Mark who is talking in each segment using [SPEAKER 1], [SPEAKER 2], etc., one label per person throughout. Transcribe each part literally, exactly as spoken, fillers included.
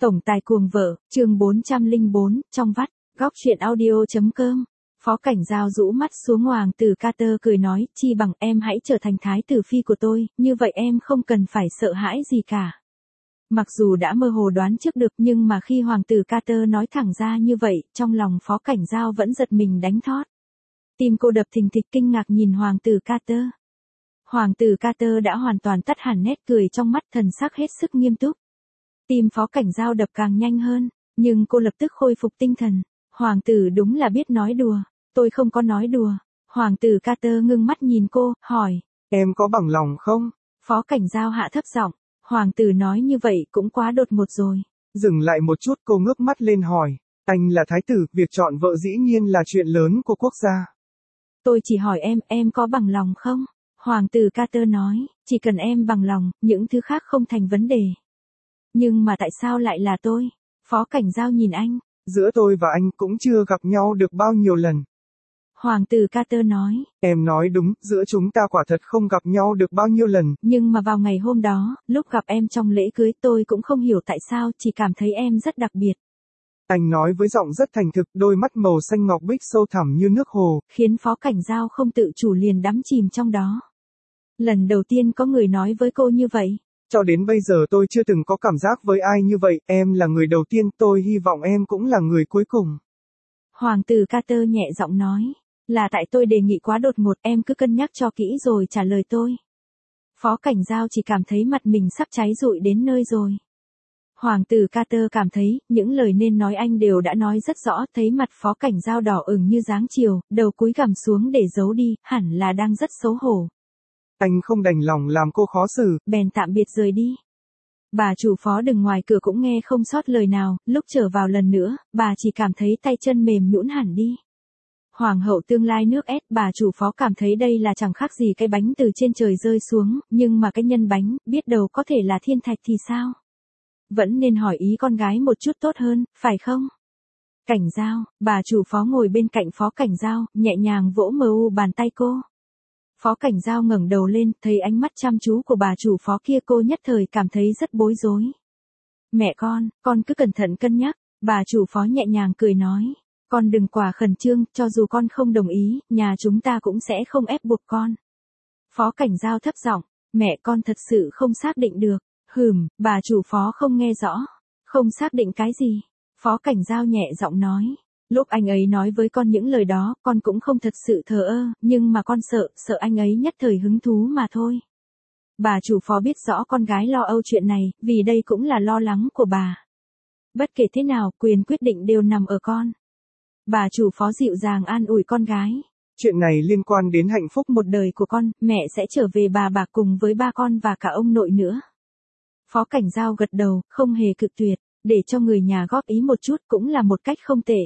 [SPEAKER 1] Tổng tài cuồng vợ, chương bốn trăm lẻ bốn, trong vắt, góc truyện audio.com. Phó Cảnh Giao rũ mắt xuống hoàng tử Carter cười nói, chi bằng em hãy trở thành thái tử phi của tôi, như vậy em không cần phải sợ hãi gì cả. Mặc dù đã mơ hồ đoán trước được nhưng mà khi hoàng tử Carter nói thẳng ra như vậy, trong lòng Phó Cảnh Giao vẫn giật mình đánh thót. Tim cô đập thình thịch kinh ngạc nhìn hoàng tử Carter. Hoàng tử Carter đã hoàn toàn tắt hẳn nét cười trong mắt, thần sắc hết sức nghiêm túc. Tim Phó Cảnh Giao đập càng nhanh hơn, nhưng cô lập tức khôi phục tinh thần. Hoàng tử đúng là biết nói đùa. Tôi không có nói đùa. Hoàng tử Carter ngưng mắt nhìn cô, hỏi.
[SPEAKER 2] Em có bằng lòng không?
[SPEAKER 1] Phó Cảnh Giao hạ thấp giọng. Hoàng tử nói như vậy cũng quá đột ngột rồi.
[SPEAKER 2] Dừng lại một chút, cô ngước mắt lên hỏi. Anh là thái tử, việc chọn vợ dĩ nhiên là chuyện lớn của quốc gia.
[SPEAKER 1] Tôi chỉ hỏi em, em có bằng lòng không? Hoàng tử Carter nói, chỉ cần em bằng lòng, những thứ khác không thành vấn đề. Nhưng mà tại sao lại là tôi? Phó Cảnh Giao nhìn anh.
[SPEAKER 2] Giữa tôi và anh cũng chưa gặp nhau được bao nhiêu lần.
[SPEAKER 1] Hoàng tử Carter nói.
[SPEAKER 2] Em nói đúng, giữa chúng ta quả thật không gặp nhau được bao nhiêu lần.
[SPEAKER 1] Nhưng mà vào ngày hôm đó, lúc gặp em trong lễ cưới tôi cũng không hiểu tại sao, chỉ cảm thấy em rất đặc biệt.
[SPEAKER 2] Anh nói với giọng rất thành thực, đôi mắt màu xanh ngọc bích sâu thẳm như nước hồ.
[SPEAKER 1] Khiến Phó Cảnh Giao không tự chủ liền đắm chìm trong đó. Lần đầu tiên có người nói với cô như vậy.
[SPEAKER 2] Cho đến bây giờ tôi chưa từng có cảm giác với ai như vậy, em là người đầu tiên, tôi hy vọng em cũng là người cuối cùng.
[SPEAKER 1] Hoàng tử Carter nhẹ giọng nói, là tại tôi đề nghị quá đột ngột, em cứ cân nhắc cho kỹ rồi trả lời tôi. Phó Cảnh Giao chỉ cảm thấy mặt mình sắp cháy rụi đến nơi rồi. Hoàng tử Carter cảm thấy, những lời nên nói anh đều đã nói rất rõ, thấy mặt Phó Cảnh Giao đỏ ửng như dáng chiều, đầu cúi gằm xuống để giấu đi, hẳn là đang rất xấu hổ.
[SPEAKER 2] Anh không đành lòng làm cô khó xử,
[SPEAKER 1] bèn tạm biệt rời đi. Bà chủ Phó đứng ngoài cửa cũng nghe không sót lời nào, lúc trở vào lần nữa, bà chỉ cảm thấy tay chân mềm nhũn hẳn đi. Hoàng hậu tương lai nước ép, bà chủ Phó cảm thấy đây là chẳng khác gì cái bánh từ trên trời rơi xuống, nhưng mà cái nhân bánh, biết đâu có thể là thiên thạch thì sao? Vẫn nên hỏi ý con gái một chút tốt hơn, phải không? Cảnh Giao, bà chủ Phó ngồi bên cạnh Phó Cảnh Giao, nhẹ nhàng vỗ mờ u bàn tay cô. Phó Cảnh Giao ngẩng đầu lên, thấy ánh mắt chăm chú của bà chủ Phó kia, cô nhất thời cảm thấy rất bối rối. Mẹ con, con cứ cẩn thận cân nhắc, bà chủ Phó nhẹ nhàng cười nói. Con đừng quá khẩn trương, cho dù con không đồng ý, nhà chúng ta cũng sẽ không ép buộc con. Phó Cảnh Giao thấp giọng, mẹ con thật sự không xác định được. Hừm, bà chủ Phó không nghe rõ. Không xác định cái gì? Phó Cảnh Giao nhẹ giọng nói. Lúc anh ấy nói với con những lời đó, con cũng không thật sự thờ ơ, nhưng mà con sợ, sợ anh ấy nhất thời hứng thú mà thôi. Bà chủ Phó biết rõ con gái lo âu chuyện này, vì đây cũng là lo lắng của bà. Bất kể thế nào, quyền quyết định đều nằm ở con. Bà chủ Phó dịu dàng an ủi con gái.
[SPEAKER 2] Chuyện này liên quan đến hạnh phúc
[SPEAKER 1] một đời của con, mẹ sẽ trở về bà bạc cùng với ba con và cả ông nội nữa. Phó Cảnh Giao gật đầu, không hề cự tuyệt, để cho người nhà góp ý một chút cũng là một cách không tệ.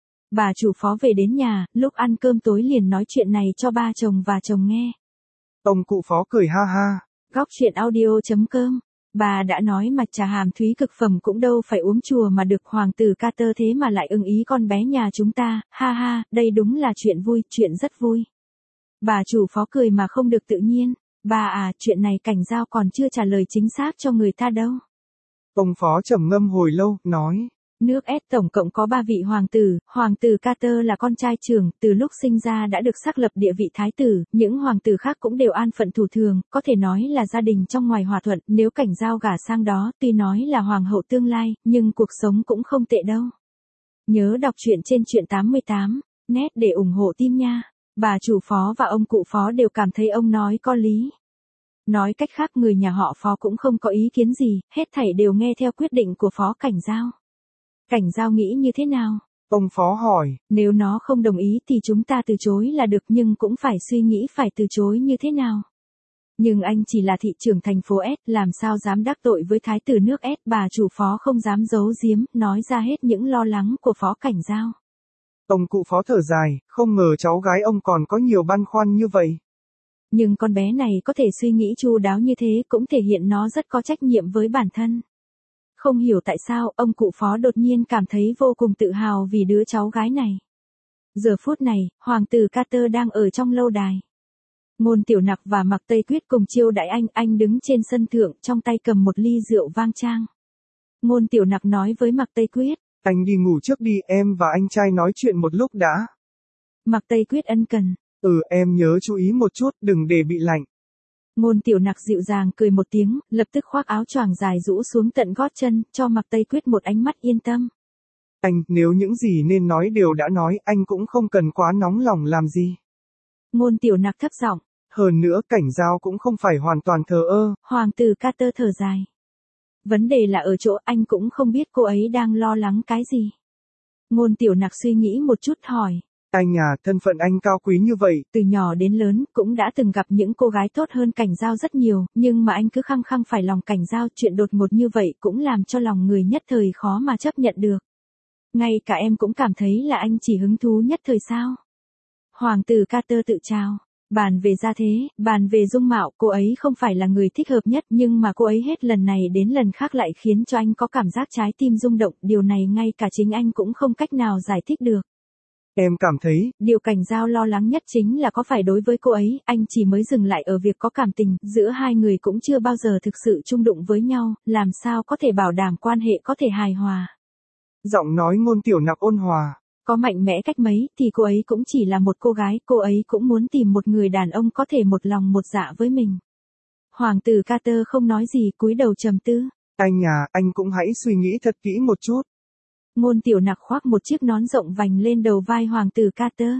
[SPEAKER 1] Bà chủ Phó về đến nhà, lúc ăn cơm tối liền nói chuyện này cho ba chồng và chồng nghe.
[SPEAKER 2] Ông cụ Phó cười ha ha.
[SPEAKER 1] Góc truyện audio.com. Bà đã nói mà trà hàm thúy cực phẩm cũng đâu phải uống chùa mà được, hoàng tử Carter thế mà lại ưng ý con bé nhà chúng ta, ha ha, đây đúng là chuyện vui, chuyện rất vui. Bà chủ Phó cười mà không được tự nhiên. Bà à, chuyện này Cảnh Giao còn chưa trả lời chính xác cho người ta đâu.
[SPEAKER 2] Ông Phó trầm ngâm hồi lâu, nói.
[SPEAKER 1] Nước ép tổng cộng có ba vị hoàng tử, hoàng tử Carter là con trai trưởng, từ lúc sinh ra đã được xác lập địa vị thái tử, những hoàng tử khác cũng đều an phận thủ thường, có thể nói là gia đình trong ngoài hòa thuận, nếu Cảnh Giao gả sang đó, tuy nói là hoàng hậu tương lai, nhưng cuộc sống cũng không tệ đâu. Nhớ đọc truyện trên truyện tám mươi tám, net để ủng hộ team nha. Bà chủ Phó và ông cụ Phó đều cảm thấy ông nói có lý. Nói cách khác, người nhà họ Phó cũng không có ý kiến gì, hết thảy đều nghe theo quyết định của Phó Cảnh Giao. Cảnh Giao nghĩ như thế nào?
[SPEAKER 2] Ông Phó hỏi.
[SPEAKER 1] Nếu nó không đồng ý thì chúng ta từ chối là được, nhưng cũng phải suy nghĩ phải từ chối như thế nào. Nhưng anh chỉ là thị trưởng thành phố S, làm sao dám đắc tội với thái tử nước S. Bà chủ Phó không dám giấu giếm, nói ra hết những lo lắng của Phó Cảnh Giao.
[SPEAKER 2] Ông cụ Phó thở dài, không ngờ cháu gái ông còn có nhiều băn khoăn như vậy.
[SPEAKER 1] Nhưng con bé này có thể suy nghĩ chu đáo như thế cũng thể hiện nó rất có trách nhiệm với bản thân. Không hiểu tại sao, ông cụ Phó đột nhiên cảm thấy vô cùng tự hào vì đứa cháu gái này. Giờ phút này, hoàng tử Carter đang ở trong lâu đài. Ngôn Tiểu Nặc và Mạc Tây Quyết cùng chiêu đãi anh, anh đứng trên sân thượng, trong tay cầm một ly rượu vang trang. Ngôn Tiểu Nặc nói với Mạc Tây Quyết.
[SPEAKER 2] Anh đi ngủ trước đi, em và anh trai nói chuyện một lúc đã.
[SPEAKER 1] Mạc Tây Quyết ân cần.
[SPEAKER 2] Ừ, em nhớ chú ý một chút, đừng để bị lạnh.
[SPEAKER 1] Ngôn Tiểu Nặc dịu dàng cười một tiếng, lập tức khoác áo choàng dài rũ xuống tận gót chân, cho Mạc Tây Quyết một ánh mắt yên tâm.
[SPEAKER 2] Anh, nếu những gì nên nói đều đã nói, anh cũng không cần quá nóng lòng làm gì.
[SPEAKER 1] Ngôn Tiểu Nặc thấp giọng.
[SPEAKER 2] Hơn nữa Cảnh Giao cũng không phải hoàn toàn thờ ơ.
[SPEAKER 1] Hoàng tử Carter thở dài. Vấn đề là ở chỗ anh cũng không biết cô ấy đang lo lắng cái gì. Ngôn Tiểu Nặc suy nghĩ một chút hỏi.
[SPEAKER 2] Anh à, thân phận anh cao quý như vậy.
[SPEAKER 1] Từ nhỏ đến lớn, cũng đã từng gặp những cô gái tốt hơn Cảnh Giao rất nhiều, nhưng mà anh cứ khăng khăng phải lòng Cảnh Giao, chuyện đột ngột như vậy cũng làm cho lòng người nhất thời khó mà chấp nhận được. Ngay cả em cũng cảm thấy là anh chỉ hứng thú nhất thời sao. Hoàng tử Carter tự chào. Bàn về gia thế, bàn về dung mạo, cô ấy không phải là người thích hợp nhất, nhưng mà cô ấy hết lần này đến lần khác lại khiến cho anh có cảm giác trái tim rung động, điều này ngay cả chính anh cũng không cách nào giải thích được.
[SPEAKER 2] Em cảm thấy,
[SPEAKER 1] điều Cảnh Giao lo lắng nhất chính là có phải đối với cô ấy, anh chỉ mới dừng lại ở việc có cảm tình, giữa hai người cũng chưa bao giờ thực sự chung đụng với nhau, làm sao có thể bảo đảm quan hệ có thể hài hòa.
[SPEAKER 2] Giọng nói Ngôn Tiểu Nặc ôn hòa.
[SPEAKER 1] Có mạnh mẽ cách mấy thì cô ấy cũng chỉ là một cô gái, cô ấy cũng muốn tìm một người đàn ông có thể một lòng một dạ với mình. Hoàng tử Carter không nói gì, cúi đầu trầm tư.
[SPEAKER 2] Anh à, anh cũng hãy suy nghĩ thật kỹ một chút.
[SPEAKER 1] Ngôn Tiểu Nặc khoác một chiếc nón rộng vành lên đầu vai Hoàng tử Carter.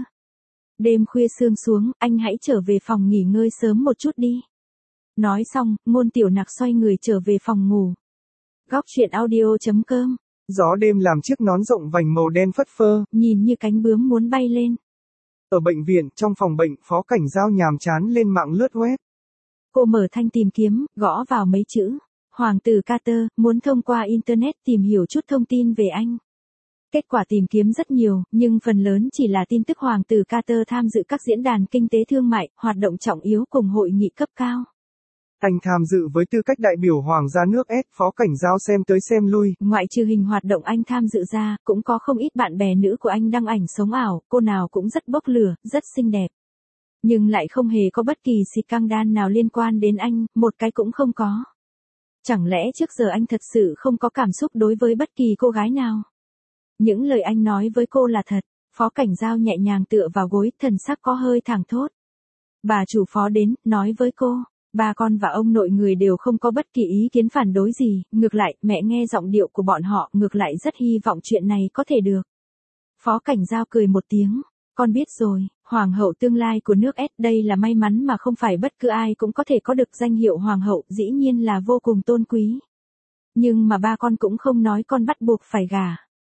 [SPEAKER 1] Đêm khuya sương xuống, anh hãy trở về phòng nghỉ ngơi sớm một chút đi. Nói xong, Ngôn Tiểu Nặc xoay người trở về phòng ngủ. Góc truyện audio chấm com.
[SPEAKER 2] Gió đêm làm chiếc nón rộng vành màu đen phất phơ,
[SPEAKER 1] nhìn như cánh bướm muốn bay lên.
[SPEAKER 2] Ở bệnh viện, trong phòng bệnh, Phó Cảnh Giao nhàm chán lên mạng lướt web.
[SPEAKER 1] Cô mở thanh tìm kiếm, gõ vào mấy chữ. Hoàng tử Carter, muốn thông qua Internet tìm hiểu chút thông tin về anh. Kết quả tìm kiếm rất nhiều, nhưng phần lớn chỉ là tin tức Hoàng tử Carter tham dự các diễn đàn kinh tế thương mại, hoạt động trọng yếu cùng hội nghị cấp cao.
[SPEAKER 2] Anh tham dự với tư cách đại biểu Hoàng gia nước S, Phó Cảnh Giao xem tới xem lui.
[SPEAKER 1] Ngoại trừ hình hoạt động anh tham dự ra, cũng có không ít bạn bè nữ của anh đăng ảnh sống ảo, cô nào cũng rất bốc lửa, rất xinh đẹp. Nhưng lại không hề có bất kỳ scandal nào liên quan đến anh, một cái cũng không có. Chẳng lẽ trước giờ anh thật sự không có cảm xúc đối với bất kỳ cô gái nào? Những lời anh nói với cô là thật. Phó Cảnh Giao nhẹ nhàng tựa vào gối, thần sắc có hơi thảng thốt. Bà chủ Phó đến, nói với cô. Ba con và ông nội người đều không có bất kỳ ý kiến phản đối gì, ngược lại, mẹ nghe giọng điệu của bọn họ, ngược lại rất hy vọng chuyện này có thể được. Phó Cảnh Giao cười một tiếng, con biết rồi, Hoàng hậu tương lai của nước S, đây là may mắn mà không phải bất cứ ai cũng có thể có được danh hiệu Hoàng hậu, dĩ nhiên là vô cùng tôn quý. Nhưng mà ba con cũng không nói con bắt buộc phải gả.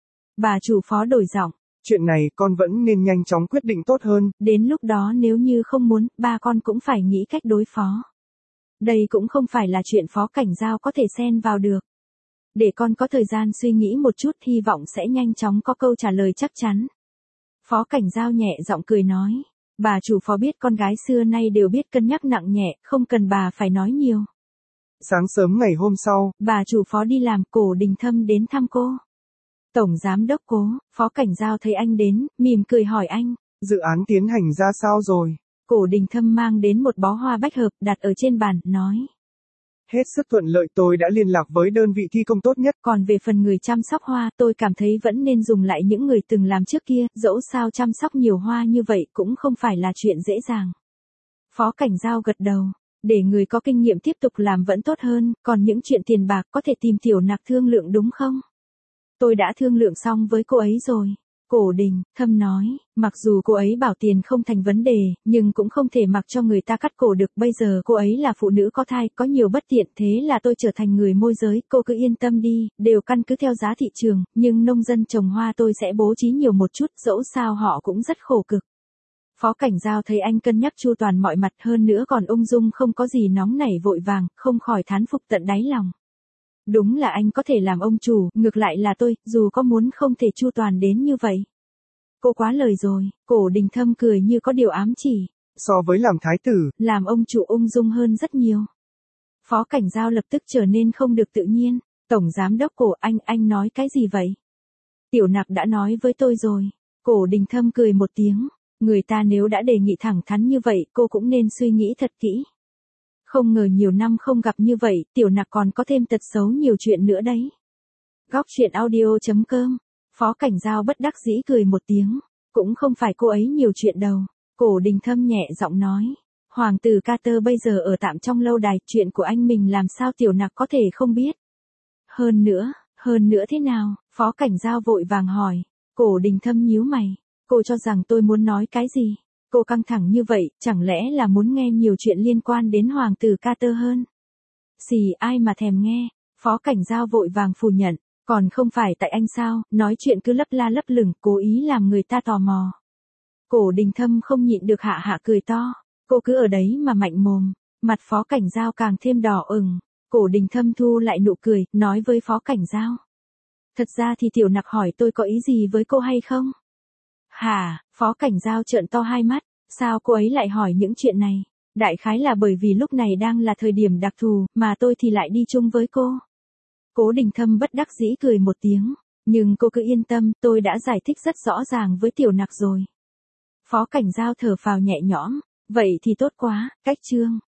[SPEAKER 1] Bà chủ Phó đổi giọng.
[SPEAKER 2] Chuyện này con vẫn nên nhanh chóng quyết định tốt hơn.
[SPEAKER 1] Đến lúc đó nếu như không muốn, ba con cũng phải nghĩ cách đối phó. Đây cũng không phải là chuyện Phó Cảnh Giao có thể xen vào được. Để con có thời gian suy nghĩ một chút, hy vọng sẽ nhanh chóng có câu trả lời chắc chắn. Phó Cảnh Giao nhẹ giọng cười nói. Bà chủ Phó biết con gái xưa nay đều biết cân nhắc nặng nhẹ, không cần bà phải nói nhiều.
[SPEAKER 2] Sáng sớm ngày hôm sau,
[SPEAKER 1] bà chủ Phó đi làm, Cổ Đình Thâm đến thăm cô. Tổng giám đốc Cố, Phó Cảnh Giao thấy anh đến, mỉm cười hỏi anh.
[SPEAKER 2] Dự án tiến hành ra sao rồi?
[SPEAKER 1] Cổ Đình Thâm mang đến một bó hoa bách hợp, đặt ở trên bàn, nói.
[SPEAKER 2] Hết sức thuận lợi, tôi đã liên lạc với đơn vị thi công tốt nhất.
[SPEAKER 1] Còn về phần người chăm sóc hoa, tôi cảm thấy vẫn nên dùng lại những người từng làm trước kia, dẫu sao chăm sóc nhiều hoa như vậy cũng không phải là chuyện dễ dàng. Phó Cảnh Giao gật đầu. Để người có kinh nghiệm tiếp tục làm vẫn tốt hơn, còn những chuyện tiền bạc có thể tìm Tiểu Nặc thương lượng đúng không? Tôi đã thương lượng xong với cô ấy rồi. Cổ Đình Thâm nói, mặc dù cô ấy bảo tiền không thành vấn đề, nhưng cũng không thể mặc cho người ta cắt cổ được. Bây giờ cô ấy là phụ nữ có thai, có nhiều bất tiện, thế là tôi trở thành người môi giới. Cô cứ yên tâm đi, đều căn cứ theo giá thị trường, nhưng nông dân trồng hoa tôi sẽ bố trí nhiều một chút, dẫu sao họ cũng rất khổ cực. Phó Cảnh Giao thấy anh cân nhắc chu toàn mọi mặt, hơn nữa còn ung dung, không có gì nóng nảy vội vàng, không khỏi thán phục tận đáy lòng. Đúng là anh có thể làm ông chủ, ngược lại là tôi, dù có muốn không thể chu toàn đến như vậy. Cô quá lời rồi. Cổ Đình Thâm cười như có điều ám chỉ.
[SPEAKER 2] So với làm thái tử,
[SPEAKER 1] làm ông chủ ung dung hơn rất nhiều. Phó Cảnh Giao lập tức trở nên không được tự nhiên. Tổng giám đốc Cổ, anh, anh nói cái gì vậy? Tiểu Nặc đã nói với tôi rồi. Cổ Đình Thâm cười một tiếng. Người ta nếu đã đề nghị thẳng thắn như vậy, cô cũng nên suy nghĩ thật kỹ. Không ngờ nhiều năm không gặp như vậy, Tiểu Nặc còn có thêm tật xấu nhiều chuyện nữa đấy. Góc truyện audio chấm com. Phó Cảnh Giao bất đắc dĩ cười một tiếng. Cũng không phải cô ấy nhiều chuyện đâu. Cổ Đình Thâm nhẹ giọng nói. Hoàng tử Carter bây giờ ở tạm trong lâu đài, chuyện của anh mình làm sao Tiểu Nặc có thể không biết. Hơn nữa, hơn nữa thế nào? Phó Cảnh Giao vội vàng hỏi. Cổ Đình Thâm nhíu mày. Cô cho rằng tôi muốn nói cái gì? Cô căng thẳng như vậy, chẳng lẽ là muốn nghe nhiều chuyện liên quan đến Hoàng tử Carter hơn? Xì, ai mà thèm nghe. Phó Cảnh Giao vội vàng phủ nhận. Còn không phải tại anh sao, nói chuyện cứ lấp la lấp lửng, cố ý làm người ta tò mò. Cổ Đình Thâm không nhịn được hạ hạ cười to. Cô cứ ở đấy mà mạnh mồm. Mặt Phó Cảnh Giao càng thêm đỏ ửng. Cổ Đình Thâm thu lại nụ cười, nói với Phó Cảnh Giao. Thật ra thì Tiểu Nặc hỏi tôi có ý gì với cô hay không? Hả? Phó Cảnh Giao trợn to hai mắt. Sao cô ấy lại hỏi những chuyện này? Đại khái là bởi vì lúc này đang là thời điểm đặc thù, mà tôi thì lại đi chung với cô. Cố Đình Thâm bất đắc dĩ cười một tiếng. Nhưng cô cứ yên tâm, tôi đã giải thích rất rõ ràng với Tiểu Nặc rồi. Phó Cảnh Giao thở phào nhẹ nhõm. Vậy thì tốt quá, cách chương.